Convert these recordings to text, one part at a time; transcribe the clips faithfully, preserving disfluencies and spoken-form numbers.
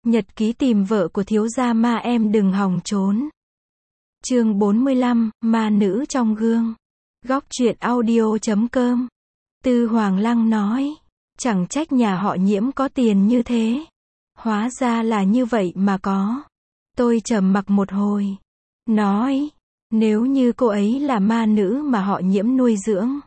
Nhật ký tìm vợ của thiếu gia ma em đừng hòng trốn. Chương bốn mươi lăm, ma nữ trong gương. Góc truyện audio chấm com. Tư Hoàng Lăng nói, chẳng trách nhà họ Nhiễm có tiền như thế. Hóa ra là như vậy mà có. Tôi trầm mặc một hồi. Nói, nếu như cô ấy là ma nữ mà họ Nhiễm nuôi dưỡng,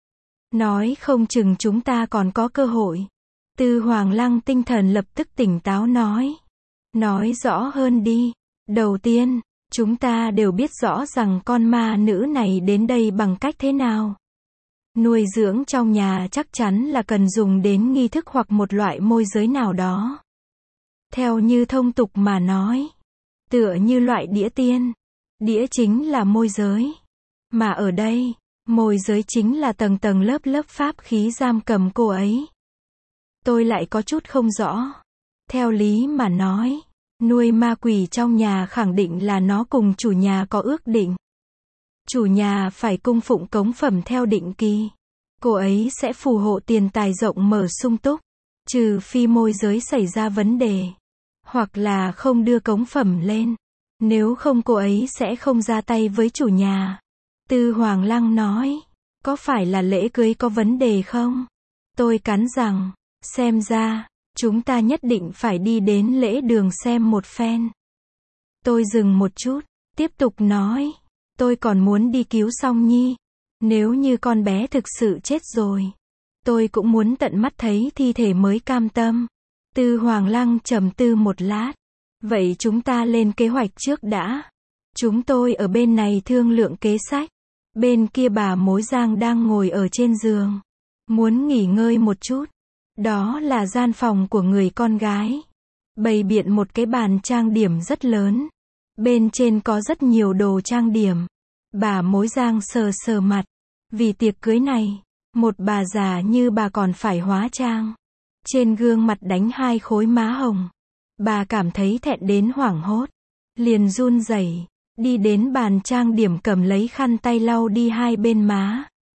nói không chừng chúng ta còn có cơ hội. Tư Hoàng Lăng tinh thần lập tức tỉnh táo nói. Nói rõ hơn đi. Đầu tiên, chúng ta đều biết rõ rằng con ma nữ này đến đây bằng cách thế nào. Nuôi dưỡng trong nhà chắc chắn là cần dùng đến nghi thức hoặc một loại môi giới nào đó. Theo như thông tục mà nói, tựa như loại đĩa tiên. Đĩa chính là môi giới. Mà ở đây, môi giới chính là tầng tầng lớp lớp pháp khí giam cầm cô ấy. Tôi lại có chút không rõ. Theo lý mà nói, nuôi ma quỷ trong nhà khẳng định là nó cùng chủ nhà có ước định. Chủ nhà phải cung phụng cống phẩm theo định kỳ. Cô ấy sẽ phù hộ tiền tài rộng mở sung túc. Trừ phi môi giới xảy ra vấn đề. Hoặc là không đưa cống phẩm lên. Nếu không cô ấy sẽ không ra tay với chủ nhà. Tư Hoàng Lăng nói, có phải là lễ cưới có vấn đề không? Tôi cắn rằng, xem ra, chúng ta nhất định phải đi đến lễ đường xem một phen. Tôi dừng một chút, tiếp tục nói, tôi còn muốn đi cứu Song Nhi. Nếu như con bé thực sự chết rồi, tôi cũng muốn tận mắt thấy thi thể mới cam tâm. Tư Hoàng Lăng trầm tư một lát. Vậy chúng ta lên kế hoạch trước đã. Chúng tôi ở bên này thương lượng kế sách. Bên kia bà mối Giang đang ngồi ở trên giường. Muốn nghỉ ngơi một chút. Đó là gian phòng của người con gái. Bày biện một cái bàn trang điểm rất lớn. Bên trên có rất nhiều đồ trang điểm. Bà mối Giang sờ sờ mặt. Vì tiệc cưới này, một bà già như bà còn phải hóa trang. Trên gương mặt đánh hai khối má hồng. Bà cảm thấy thẹn đến hoảng hốt. Liền run rẩy, đi đến bàn trang điểm cầm lấy khăn tay lau đi hai bên má.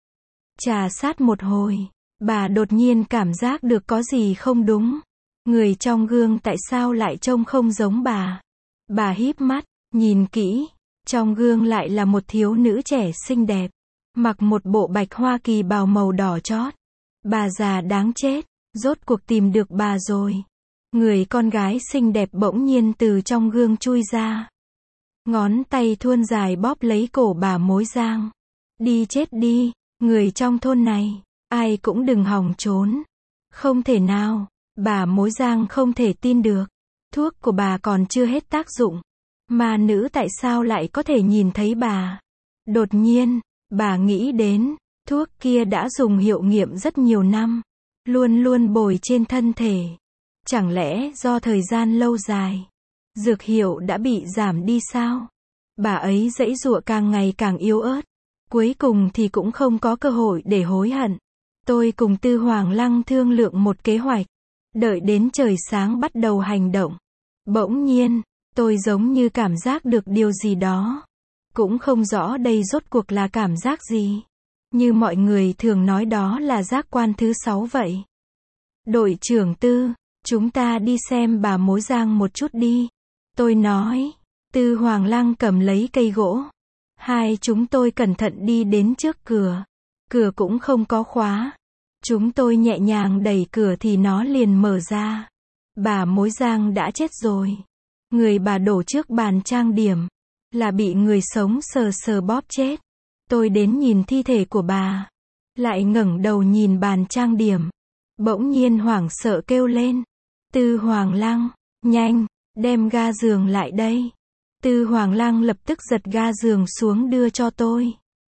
Trà sát một hồi, bà đột nhiên cảm giác được có gì không đúng. Người trong gương tại sao lại trông không giống bà? Bà híp mắt, nhìn kỹ. Trong gương lại là một thiếu nữ trẻ xinh đẹp. Mặc một bộ bạch Hoa Kỳ bào màu đỏ chót. Bà già đáng chết, rốt cuộc tìm được bà rồi. Người con gái xinh đẹp bỗng nhiên từ trong gương chui ra. Ngón tay thuôn dài bóp lấy cổ bà mối Giang. Đi chết đi, người trong thôn này, ai cũng đừng hòng trốn. Không thể nào, bà mối Giang không thể tin được. Thuốc của bà còn chưa hết tác dụng. Ma nữ tại sao lại có thể nhìn thấy bà? Đột nhiên, bà nghĩ đến, thuốc kia đã dùng hiệu nghiệm rất nhiều năm. Luôn luôn bồi trên thân thể. Chẳng lẽ do thời gian lâu dài, dược hiệu đã bị giảm đi sao? Bà ấy giãy giụa càng ngày càng yếu ớt. Cuối cùng thì cũng không có cơ hội để hối hận. Tôi cùng Tư Hoàng Lăng thương lượng một kế hoạch. Đợi đến trời sáng bắt đầu hành động. Bỗng nhiên, tôi giống như cảm giác được điều gì đó. Cũng không rõ đây rốt cuộc là cảm giác gì. Như mọi người thường nói đó là giác quan thứ sáu vậy. Đội trưởng Tư, chúng ta đi xem bà mối Giang một chút đi. Tôi nói. Tư Hoàng Lăng cầm lấy cây gỗ. Hai chúng tôi cẩn thận đi đến trước cửa. Cửa cũng không có khóa. Chúng tôi nhẹ nhàng đẩy cửa thì nó liền mở ra. Bà mối Giang đã chết rồi. Người bà đổ trước bàn trang điểm. Là bị người sống sờ sờ bóp chết. Tôi đến nhìn thi thể của bà. Lại ngẩng đầu nhìn bàn trang điểm. Bỗng nhiên hoảng sợ kêu lên. Tư Hoàng Lăng, nhanh, đem ga giường lại đây. Tư Hoàng Lăng lập tức giật ga giường xuống đưa cho tôi.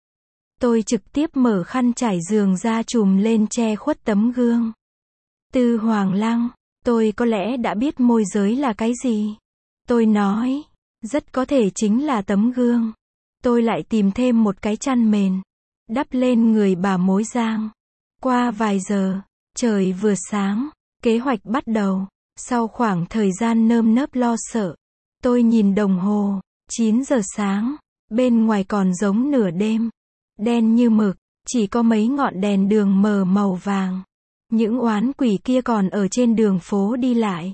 Tôi trực tiếp mở khăn trải giường ra trùm lên che khuất tấm gương. Tư Hoàng Lăng, tôi có lẽ đã biết môi giới là cái gì. Tôi nói, rất có thể chính là tấm gương. Tôi lại tìm thêm một cái chăn mền. Đắp lên người bà mối Giang. Qua vài giờ, trời vừa sáng, kế hoạch bắt đầu. Sau khoảng thời gian nơm nớp lo sợ, tôi nhìn đồng hồ, chín giờ sáng, bên ngoài còn giống nửa đêm, đen như mực, chỉ có mấy ngọn đèn đường mờ màu vàng. Những oán quỷ kia còn ở trên đường phố đi lại.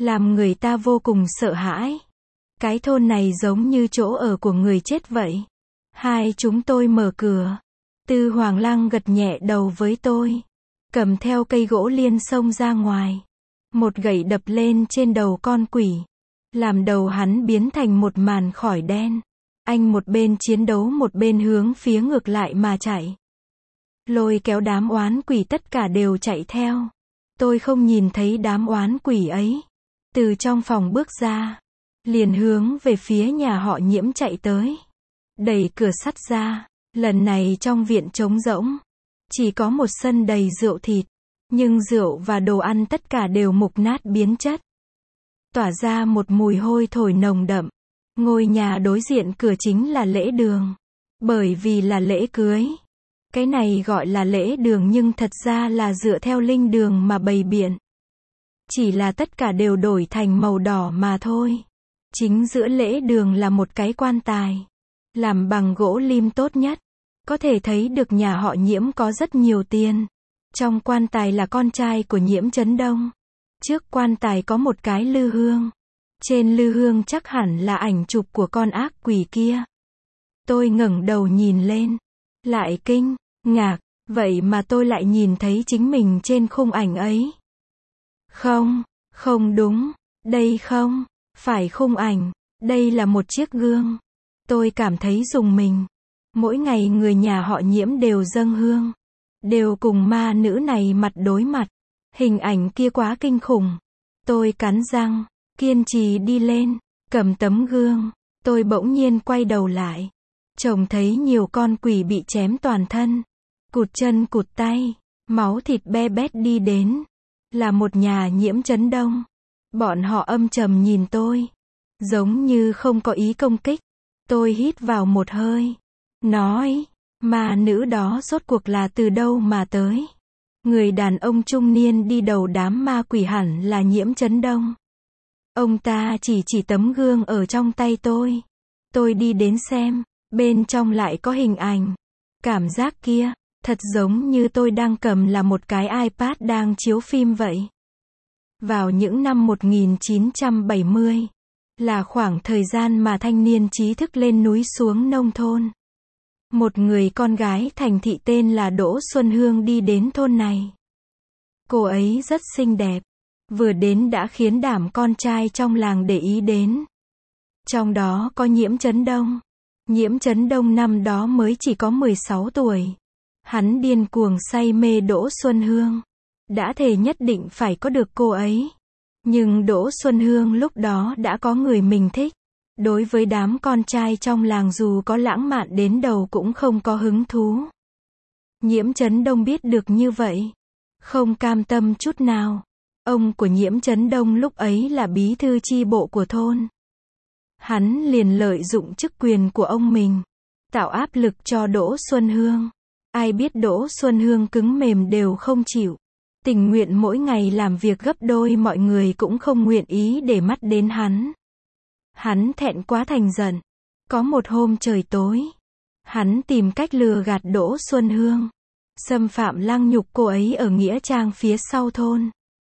làm người ta vô cùng sợ hãi. Cái thôn này giống như chỗ ở của người chết vậy. Hai chúng tôi mở cửa. Tư Hoàng Lăng gật nhẹ đầu với tôi. Cầm theo cây gỗ liên xông ra ngoài. Một gậy đập lên trên đầu con quỷ. Làm đầu hắn biến thành một màn khói đen. Anh một bên chiến đấu một bên hướng phía ngược lại mà chạy. Lôi kéo đám oán quỷ tất cả đều chạy theo. Tôi không nhìn thấy đám oán quỷ ấy. Từ trong phòng bước ra. Liền hướng về phía nhà họ Nhiễm chạy tới. Đẩy cửa sắt ra. Lần này trong viện trống rỗng. Chỉ có một sân đầy rượu thịt. Nhưng rượu và đồ ăn tất cả đều mục nát biến chất. Tỏa ra một mùi hôi thối nồng đậm. Ngôi nhà đối diện cửa chính là lễ đường. Bởi vì là lễ cưới. Cái này gọi là lễ đường nhưng thật ra là dựa theo linh đường mà bày biện. Chỉ là tất cả đều đổi thành màu đỏ mà thôi. Chính giữa lễ đường là một cái quan tài. Làm bằng gỗ lim tốt nhất. Có thể thấy được nhà họ Nhiễm có rất nhiều tiền. Trong quan tài là con trai của Nhiễm Chấn Đông. Trước quan tài có một cái lư hương. Trên lư hương chắc hẳn là ảnh chụp của con ác quỷ kia. Tôi ngẩng đầu nhìn lên. Lại kinh, ngạc, vậy mà tôi lại nhìn thấy chính mình trên khung ảnh ấy. Không, không đúng, đây không, phải khung ảnh, đây là một chiếc gương. Tôi cảm thấy rùng mình. Mỗi ngày người nhà họ Nhiễm đều dâng hương. Đều cùng ma nữ này mặt đối mặt. Hình ảnh kia quá kinh khủng. Tôi cắn răng, kiên trì đi lên, cầm tấm gương. Tôi bỗng nhiên quay đầu lại. Trông thấy nhiều con quỷ bị chém toàn thân. Cụt chân cụt tay. Máu thịt be bét đi đến. Là một nhà Nhiễm Chấn Đông. Bọn họ âm trầm nhìn tôi. Giống như không có ý công kích. Tôi hít vào một hơi. Nói, ma nữ đó rốt cuộc là từ đâu mà tới. Người đàn ông trung niên đi đầu đám ma quỷ hẳn là Nhiễm Chấn Đông. Ông ta chỉ chỉ tấm gương ở trong tay tôi. Tôi đi đến xem, bên trong lại có hình ảnh. Cảm giác kia, thật giống như tôi đang cầm là một cái iPad đang chiếu phim vậy. Vào những năm một nghìn chín trăm bảy mươi, là khoảng thời gian mà thanh niên trí thức lên núi xuống nông thôn. Một người con gái thành thị tên là Đỗ Xuân Hương đi đến thôn này. Cô ấy rất xinh đẹp. Vừa đến đã khiến đảm con trai trong làng để ý đến. Trong đó có Nhiễm Chấn Đông. Nhiễm Chấn Đông năm đó mới chỉ có mười sáu tuổi. Hắn điên cuồng say mê Đỗ Xuân Hương. Đã thề nhất định phải có được cô ấy. Nhưng Đỗ Xuân Hương lúc đó đã có người mình thích. Đối với đám con trai trong làng dù có lãng mạn đến đầu cũng không có hứng thú. Nhiễm Chấn Đông biết được như vậy. Không cam tâm chút nào. Ông của Nhiễm Chấn Đông lúc ấy là bí thư chi bộ của thôn. Hắn liền lợi dụng chức quyền của ông mình. Tạo áp lực cho Đỗ Xuân Hương. Ai biết Đỗ Xuân Hương cứng mềm đều không chịu. Tình nguyện mỗi ngày làm việc gấp đôi mọi người cũng không nguyện ý để mắt đến hắn. Hắn thẹn quá thành giận. Có một hôm trời tối. Hắn tìm cách lừa gạt Đỗ Xuân Hương. Xâm phạm lăng nhục cô ấy ở nghĩa trang phía sau thôn.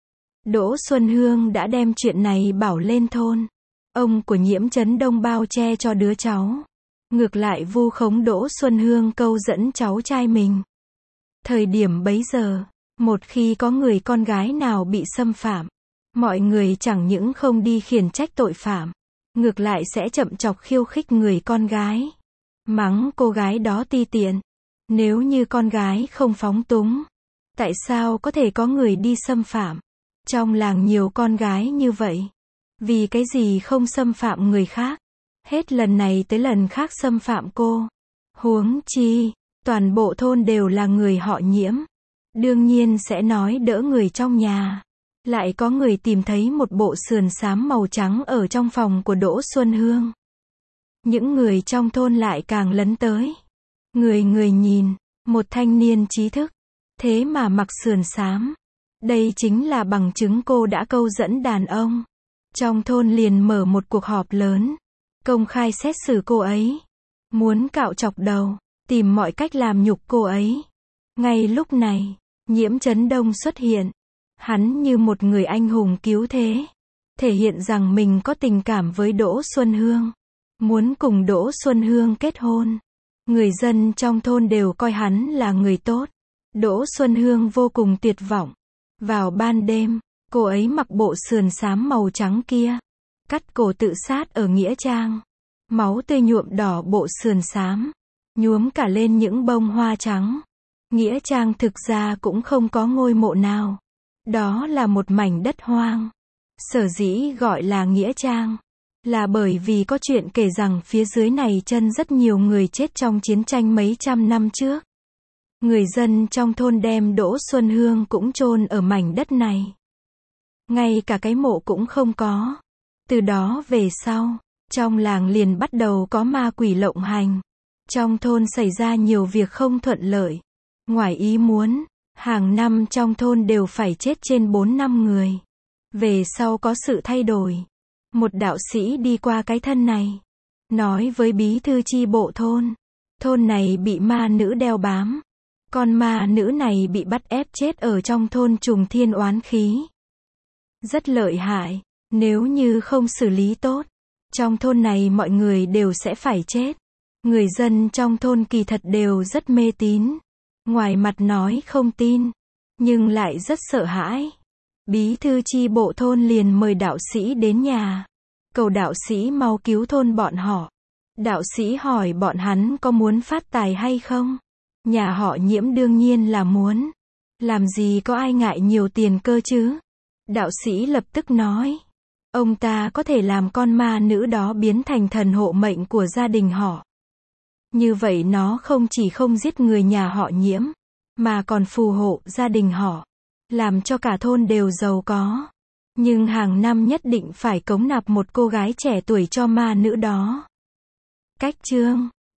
Đỗ Xuân Hương đã đem chuyện này bảo lên thôn. Ông của Nhiễm Chấn Đông bao che cho đứa cháu. Ngược lại vu khống Đỗ Xuân Hương câu dẫn cháu trai mình. Thời điểm bấy giờ, một khi có người con gái nào bị xâm phạm, mọi người chẳng những không đi khiển trách tội phạm, ngược lại sẽ chậm chọc khiêu khích người con gái. Mắng cô gái đó ti tiện. Nếu như con gái không phóng túng, tại sao có thể có người đi xâm phạm? Trong làng nhiều con gái như vậy. Vì cái gì không xâm phạm người khác? Hết lần này tới lần khác xâm phạm cô. Huống chi, toàn bộ thôn đều là người họ Nhiễm. Đương nhiên sẽ nói đỡ người trong nhà. Lại có người tìm thấy một bộ sườn xám màu trắng ở trong phòng của Đỗ Xuân Hương. Những người trong thôn lại càng lấn tới. Người người nhìn, một thanh niên trí thức. Thế mà mặc sườn xám. Đây chính là bằng chứng cô đã câu dẫn đàn ông. Trong thôn liền mở một cuộc họp lớn. Công khai xét xử cô ấy. Muốn cạo chọc đầu. Tìm mọi cách làm nhục cô ấy. Ngay lúc này, Nhiễm Chấn Đông xuất hiện. Hắn như một người anh hùng cứu thế. thể hiện rằng mình có tình cảm với Đỗ Xuân Hương, muốn cùng Đỗ Xuân Hương kết hôn. Người dân trong thôn đều coi hắn là người tốt. Đỗ Xuân Hương vô cùng tuyệt vọng. Vào ban đêm, cô ấy mặc bộ sườn xám màu trắng kia, cắt cổ tự sát ở nghĩa trang. Máu tươi nhuộm đỏ bộ sườn xám, nhuốm cả lên những bông hoa trắng. Nghĩa trang thực ra cũng không có ngôi mộ nào. Đó là một mảnh đất hoang. Sở dĩ gọi là nghĩa trang, là bởi vì có chuyện kể rằng phía dưới này chân rất nhiều người chết trong chiến tranh mấy trăm năm trước. Người dân trong thôn đem Đỗ Xuân Hương cũng chôn ở mảnh đất này. Ngay cả cái mộ cũng không có. Từ đó về sau, trong làng liền bắt đầu có ma quỷ lộng hành. Trong thôn xảy ra nhiều việc không thuận lợi. Ngoài ý muốn, hàng năm trong thôn đều phải chết trên bốn năm người. Về sau có sự thay đổi. Một đạo sĩ đi qua cái thân này, nói với bí thư chi bộ thôn. Thôn này bị ma nữ đeo bám. Con ma nữ này bị bắt ép chết ở trong thôn trùng thiên oán khí. Rất lợi hại, nếu như không xử lý tốt, trong thôn này mọi người đều sẽ phải chết. Người dân trong thôn kỳ thật đều rất mê tín. Ngoài mặt nói không tin, nhưng lại rất sợ hãi. Bí thư chi bộ thôn liền mời đạo sĩ đến nhà, cầu đạo sĩ mau cứu thôn bọn họ. Đạo sĩ hỏi bọn hắn có muốn phát tài hay không? Nhà họ Nhiễm đương nhiên là muốn. Làm gì có ai ngại nhiều tiền cơ chứ? Đạo sĩ lập tức nói, ông ta có thể làm con ma nữ đó biến thành thần hộ mệnh của gia đình họ. Như vậy nó không chỉ không giết người nhà họ Nhiễm, mà còn phù hộ gia đình họ, làm cho cả thôn đều giàu có. Nhưng hàng năm nhất định phải cống nạp một cô gái trẻ tuổi cho ma nữ đó. Cách chương